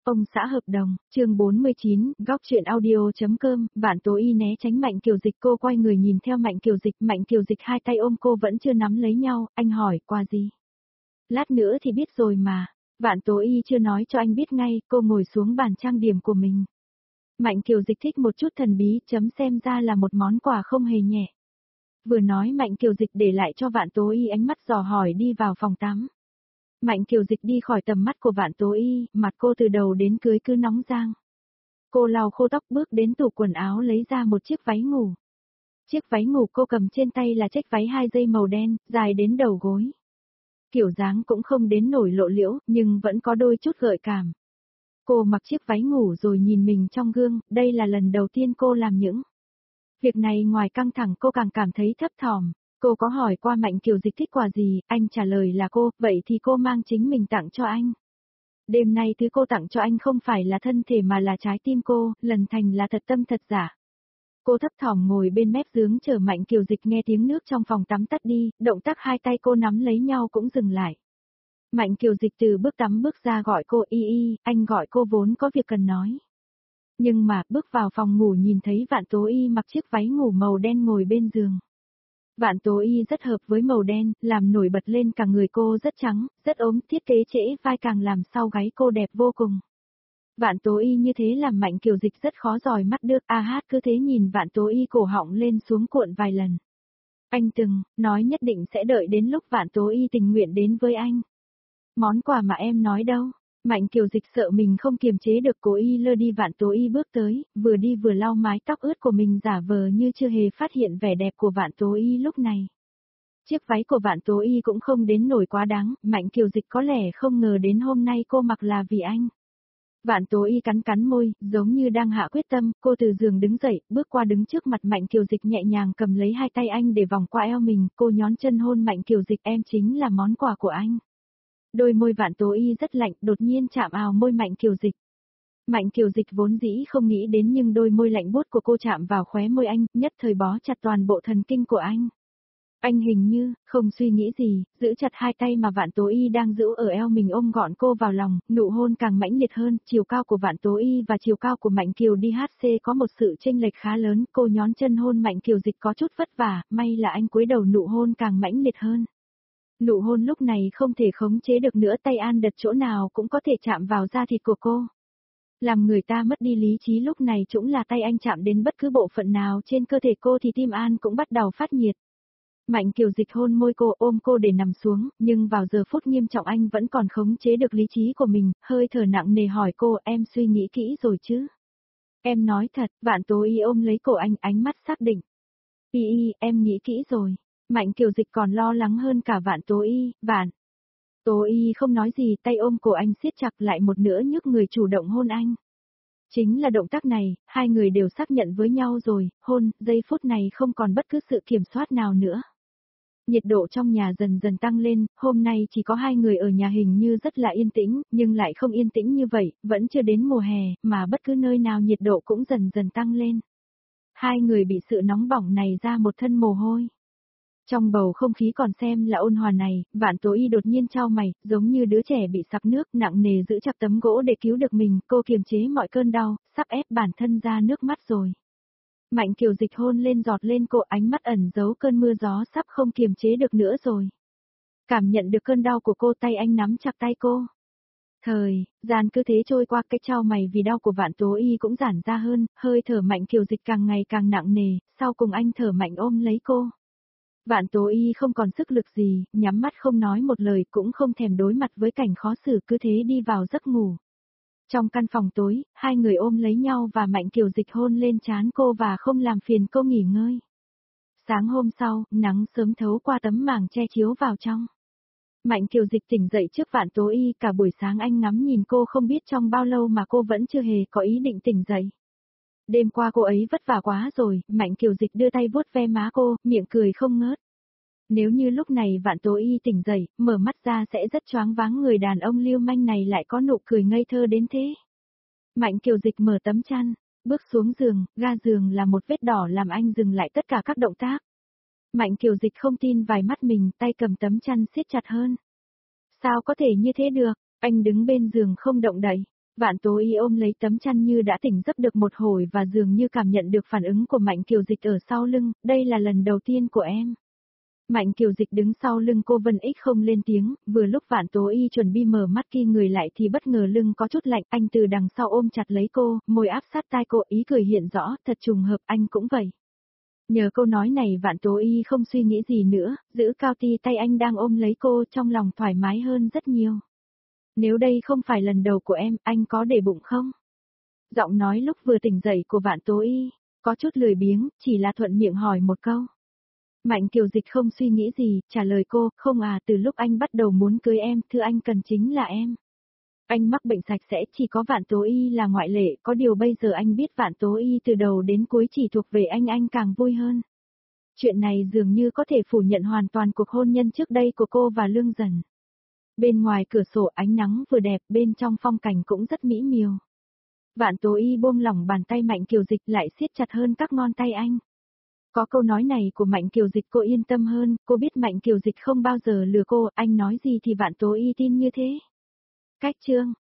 Ông xã hợp đồng, chương 49, góc chuyện audio.com, Vạn Tố Y né tránh Mạnh Kiều Dịch, cô quay người nhìn theo Mạnh Kiều Dịch hai tay ôm cô vẫn chưa nắm lấy nhau, anh hỏi, qua gì? Lát nữa thì biết rồi mà, Vạn Tố Y chưa nói cho anh biết ngay, cô ngồi xuống bàn trang điểm của mình. Mạnh Kiều Dịch thích một chút thần bí, xem ra là một món quà không hề nhẹ. Vừa nói Mạnh Kiều Dịch để lại cho Vạn Tố Y ánh mắt dò hỏi đi vào phòng tắm. Mạnh Kiều Dịch đi khỏi tầm mắt của Vạn Tố Y, mặt cô từ đầu đến cưới cứ nóng rang. Cô lau khô tóc bước đến tủ quần áo lấy ra một chiếc váy ngủ. Chiếc váy ngủ cô cầm trên tay là chiếc váy 2 dây màu đen, dài đến đầu gối. Kiểu dáng cũng không đến nổi lộ liễu, nhưng vẫn có đôi chút gợi cảm. Cô mặc chiếc váy ngủ rồi nhìn mình trong gương, đây là lần đầu tiên cô làm những việc này, ngoài căng thẳng cô càng cảm thấy thấp thỏm. Cô có hỏi qua Mạnh Kiều Dịch thích quà gì, anh trả lời là cô, vậy thì cô mang chính mình tặng cho anh. Đêm nay thứ cô tặng cho anh không phải là thân thể mà là trái tim cô, lần thành là thật tâm thật giả. Cô thấp thỏm ngồi bên mép giếng chờ Mạnh Kiều Dịch nghe tiếng nước trong phòng tắm tắt đi, động tác hai tay cô nắm lấy nhau cũng dừng lại. Mạnh Kiều Dịch từ bước tắm bước ra gọi cô Y, anh gọi cô vốn có việc cần nói. Nhưng mà bước vào phòng ngủ nhìn thấy Vạn Tố Y mặc chiếc váy ngủ màu đen ngồi bên giường. Vạn Tố Y rất hợp với màu đen, làm nổi bật lên cả người cô rất trắng, rất ốm, thiết kế trễ vai càng làm sau gáy cô đẹp vô cùng. Vạn Tố Y như thế làm Mạnh Kiều Dịch rất khó dòi mắt được, cứ thế nhìn Vạn Tố Y cổ họng lên xuống cuộn vài lần. Anh từng nói nhất định sẽ đợi đến lúc Vạn Tố Y tình nguyện đến với anh. Món quà mà em nói đâu? Mạnh Kiều Dịch sợ mình không kiềm chế được, cố ý lơ đi. Vạn Tố Y bước tới, vừa đi vừa lau mái tóc ướt của mình, giả vờ như chưa hề phát hiện vẻ đẹp của Vạn Tố Y lúc này. Chiếc váy của Vạn Tố Y cũng không đến nổi quá đáng, Mạnh Kiều Dịch có lẽ không ngờ đến hôm nay cô mặc là vì anh. Vạn Tố Y cắn cắn môi, giống như đang hạ quyết tâm, cô từ giường đứng dậy, bước qua đứng trước mặt Mạnh Kiều Dịch, nhẹ nhàng cầm lấy hai tay anh để vòng qua eo mình, cô nhón chân hôn Mạnh Kiều Dịch, em chính là món quà của anh. Đôi môi Vạn Tố Y rất lạnh, đột nhiên chạm vào môi Mạnh Kiều Dịch. Mạnh Kiều Dịch vốn dĩ không nghĩ đến, nhưng đôi môi lạnh buốt của cô chạm vào khóe môi anh, nhất thời bó chặt toàn bộ thần kinh của anh. Anh hình như không suy nghĩ gì, giữ chặt hai tay mà Vạn Tố Y đang giữ ở eo mình, ôm gọn cô vào lòng, nụ hôn càng mãnh liệt hơn. Chiều cao của Vạn Tố Y và chiều cao của Mạnh Kiều DHC có một sự chênh lệch khá lớn, cô nhón chân hôn Mạnh Kiều Dịch có chút vất vả, may là anh cúi đầu, nụ hôn càng mãnh liệt hơn. Nụ hôn lúc này không thể khống chế được nữa, tay An đật chỗ nào cũng có thể chạm vào da thịt của cô. Làm người ta mất đi lý trí, lúc này cũng là tay anh chạm đến bất cứ bộ phận nào trên cơ thể cô thì tim An cũng bắt đầu phát nhiệt. Mạnh Kiều Dịch hôn môi cô, ôm cô để nằm xuống, nhưng vào giờ phút nghiêm trọng anh vẫn còn khống chế được lý trí của mình, hơi thở nặng nề hỏi cô, em suy nghĩ kỹ rồi chứ? Em nói thật. Vạn Tố Y ôm lấy cổ anh, ánh mắt xác định. Em nghĩ kỹ rồi. Mạnh Kiều Dịch còn lo lắng hơn cả Vạn Tố Y. Vạn Tố Y không nói gì, tay ôm cổ anh siết chặt lại, một nữa nhấc người chủ động hôn anh. Chính là động tác này, hai người đều xác nhận với nhau rồi, hôn, giây phút này không còn bất cứ sự kiểm soát nào nữa. Nhiệt độ trong nhà dần dần tăng lên, hôm nay chỉ có hai người ở nhà hình như rất là yên tĩnh, nhưng lại không yên tĩnh như vậy, vẫn chưa đến mùa hè, mà bất cứ nơi nào nhiệt độ cũng dần dần tăng lên. Hai người bị sự nóng bỏng này ra một thân mồ hôi. Trong bầu không khí còn xem là ôn hòa này, Vạn Tố Y đột nhiên chau mày, giống như đứa trẻ bị sặc nước, nặng nề giữ chặt tấm gỗ để cứu được mình, cô kiềm chế mọi cơn đau, sắp ép bản thân ra nước mắt rồi. Mạnh Kiều Dịch hôn lên, giọt lên cô, ánh mắt ẩn giấu cơn mưa gió, sắp không kiềm chế được nữa rồi. Cảm nhận được cơn đau của cô, tay anh nắm chặt tay cô. Thời gian cứ thế trôi qua, cái chau mày vì đau của Vạn Tố Y cũng giãn ra hơn, hơi thở Mạnh Kiều Dịch càng ngày càng nặng nề, sau cùng anh thở mạnh ôm lấy cô. Vạn Tố Y không còn sức lực gì, nhắm mắt không nói một lời, cũng không thèm đối mặt với cảnh khó xử, cứ thế đi vào giấc ngủ. Trong căn phòng tối, hai người ôm lấy nhau và Mạnh Kiều Dịch hôn lên trán cô và không làm phiền cô nghỉ ngơi. Sáng hôm sau, nắng sớm thấu qua tấm màng che chiếu vào trong. Mạnh Kiều Dịch tỉnh dậy trước Vạn Tố Y, cả buổi sáng anh ngắm nhìn cô không biết trong bao lâu mà cô vẫn chưa hề có ý định tỉnh dậy. Đêm qua cô ấy vất vả quá rồi, Mạnh Kiều Dịch đưa tay vuốt ve má cô, miệng cười không ngớt. Nếu như lúc này Vạn Tố Y tỉnh dậy, mở mắt ra sẽ rất choáng váng, người đàn ông lưu manh này lại có nụ cười ngây thơ đến thế. Mạnh Kiều Dịch mở tấm chăn, bước xuống giường, ga giường là một vết đỏ làm anh dừng lại tất cả các động tác. Mạnh Kiều Dịch không tin vài mắt mình, tay cầm tấm chăn siết chặt hơn. Sao có thể như thế được? Anh đứng bên giường không động đậy. Vạn Tố Y ôm lấy tấm chăn như đã tỉnh giấc được một hồi và dường như cảm nhận được phản ứng của Mạnh Kiều Dịch ở sau lưng, đây là lần đầu tiên của em. Mạnh Kiều Dịch đứng sau lưng cô Vân Ích không lên tiếng, vừa lúc Vạn Tố Y chuẩn bị mở mắt khi người lại thì bất ngờ lưng có chút lạnh, anh từ đằng sau ôm chặt lấy cô, môi áp sát tai cô, ý cười hiện rõ, thật trùng hợp, anh cũng vậy. Nhờ câu nói này Vạn Tố Y không suy nghĩ gì nữa, giữ cao ti tay anh đang ôm lấy cô, trong lòng thoải mái hơn rất nhiều. Nếu đây không phải lần đầu của em, anh có để bụng không? Giọng nói lúc vừa tỉnh dậy của Vạn Tố Y, có chút lười biếng, chỉ là thuận miệng hỏi một câu. Mạnh Kiều Dịch không suy nghĩ gì, trả lời cô, không à, từ lúc anh bắt đầu muốn cưới em, thứ anh cần chính là em. Anh mắc bệnh sạch sẽ, chỉ có Vạn Tố Y là ngoại lệ, có điều bây giờ anh biết Vạn Tố Y từ đầu đến cuối chỉ thuộc về anh càng vui hơn. Chuyện này dường như có thể phủ nhận hoàn toàn cuộc hôn nhân trước đây của cô và Lương Dần. Bên ngoài cửa sổ ánh nắng vừa đẹp, bên trong phong cảnh cũng rất mỹ miều. Vạn Tố Y buông lỏng bàn tay Mạnh Kiều Dịch lại siết chặt hơn các ngón tay anh. Có câu nói này của Mạnh Kiều Dịch cô yên tâm hơn, cô biết Mạnh Kiều Dịch không bao giờ lừa cô, anh nói gì thì Vạn Tố Y tin như thế. Cách chương